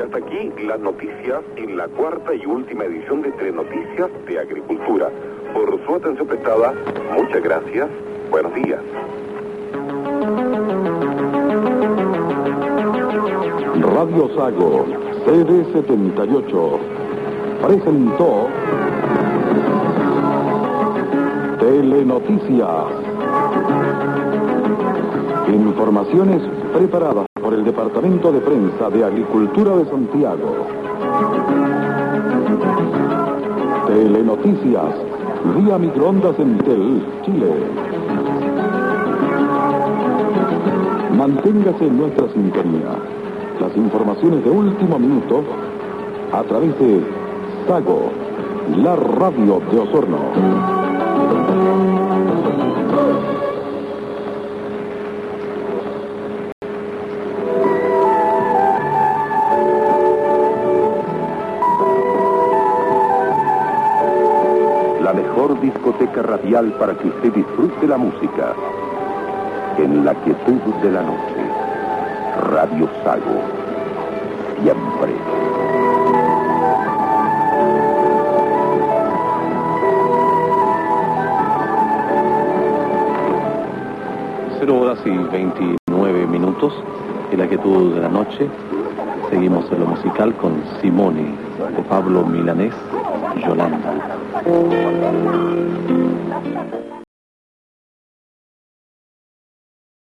hasta aquí las noticias en la cuarta y última edición de Telenoticias de Agricultura. Por su atención prestada, muchas gracias. Buenos días. Radio Sago, CD78, presentó Telenoticias. Informaciones preparadas por el Departamento de Prensa de Agricultura de Santiago. Telenoticias, vía microondas Entel, Chile. Manténgase en nuestra sintonía. Las informaciones de último minuto a través de Sago, la radio de Osorno. La mejor discoteca radial para que usted disfrute la música. En la quietud de la noche. Radio Sago. Siempre. 0:29 en la quietud de la noche. Seguimos en lo musical con Simone de Pablo Milanés, Yolanda.